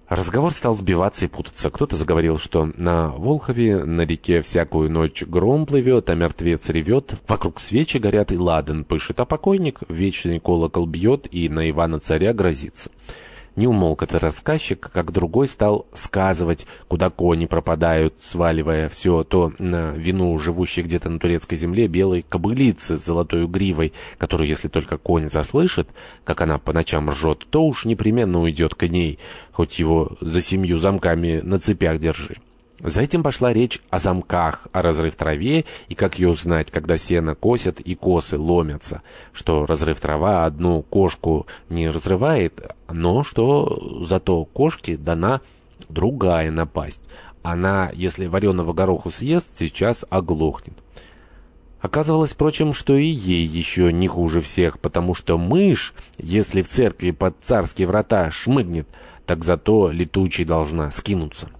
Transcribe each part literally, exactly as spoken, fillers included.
Разговор стал сбиваться и путаться. Кто-то заговорил, что на Волхове на реке всякую ночь гром плывет, а мертвец ревет, вокруг свечи горят и ладан пышет, а покойник вечный колокол бьет и на Ивана-царя грозится. Не умолк этот рассказчик, как другой стал сказывать, куда кони пропадают, сваливая все то на вину живущей где-то на турецкой земле белой кобылицы с золотой гривой, которую, если только конь заслышит, как она по ночам ржет, то уж непременно уйдет к ней, хоть его за семью замками на цепях держи. За этим пошла речь о замках, о разрыв траве и как ее узнать, когда сено косят и косы ломятся, что разрыв трава одну кошку не разрывает, но что зато кошке дана другая напасть. Она, если вареного гороху съест, сейчас оглохнет. Оказывалось, впрочем, что и ей еще не хуже всех, потому что мышь, если в церкви под царские врата шмыгнет, так зато летучей должна скинуться.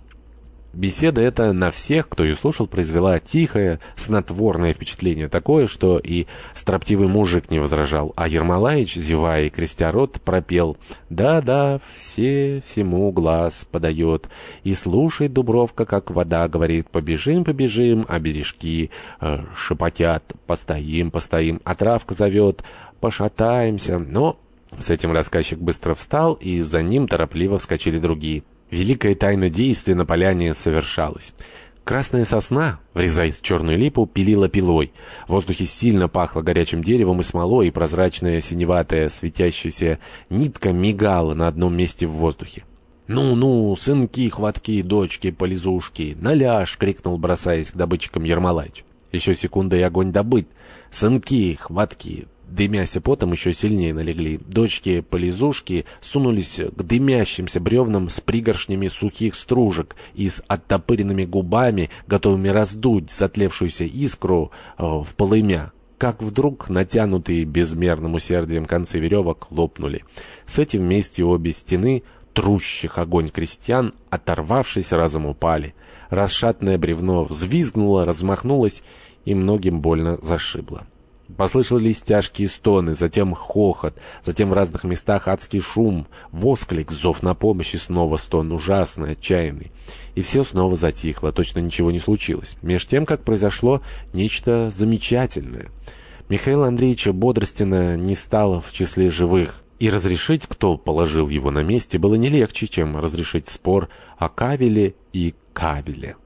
Беседа эта на всех, кто ее слушал, произвела тихое, снотворное впечатление, такое, что и строптивый мужик не возражал, а Ермолаич, зевая и крестя рот, пропел: «Да-да, все всему глаз подает, и слушай, Дубровка, как вода говорит, побежим, побежим, а бережки э, шепотят, постоим, постоим, а травка зовет, пошатаемся». Но с этим рассказчик быстро встал, и за ним торопливо вскочили другие. Великая тайна действия на поляне совершалась. Красная сосна, врезаясь в черную липу, пилила пилой. В воздухе сильно пахло горячим деревом и смолой, и прозрачная синеватая светящаяся нитка мигала на одном месте в воздухе. «Ну-ну, сынки, хватки, дочки, полизушки, наляж!» — крикнул, бросаясь к добытчикам Ермолаич. Еще секунда, и огонь добыт. Сынки, хватки, дымяся потом, еще сильнее налегли. Дочки-полизушки сунулись к дымящимся бревнам с пригоршнями сухих стружек и с оттопыренными губами, готовыми раздуть затлевшуюся искру э, в полымя. Как вдруг натянутые безмерным усердием концы веревок лопнули. С этим вместе обе стены трущих огонь крестьян, оторвавшись, разом упали. Расшатанное бревно взвизгнуло, размахнулось и многим больно зашибло. Послышались тяжкие стоны, затем хохот, затем в разных местах адский шум, восклик, зов на помощь и снова стон, ужасный, отчаянный. И все снова затихло, точно ничего не случилось. Меж тем, как произошло нечто замечательное. Михаила Андреевича Бодростина не стало в числе живых, и разрешить, кто положил его на месте, было не легче, чем разрешить спор о Кавеле и Кабеле.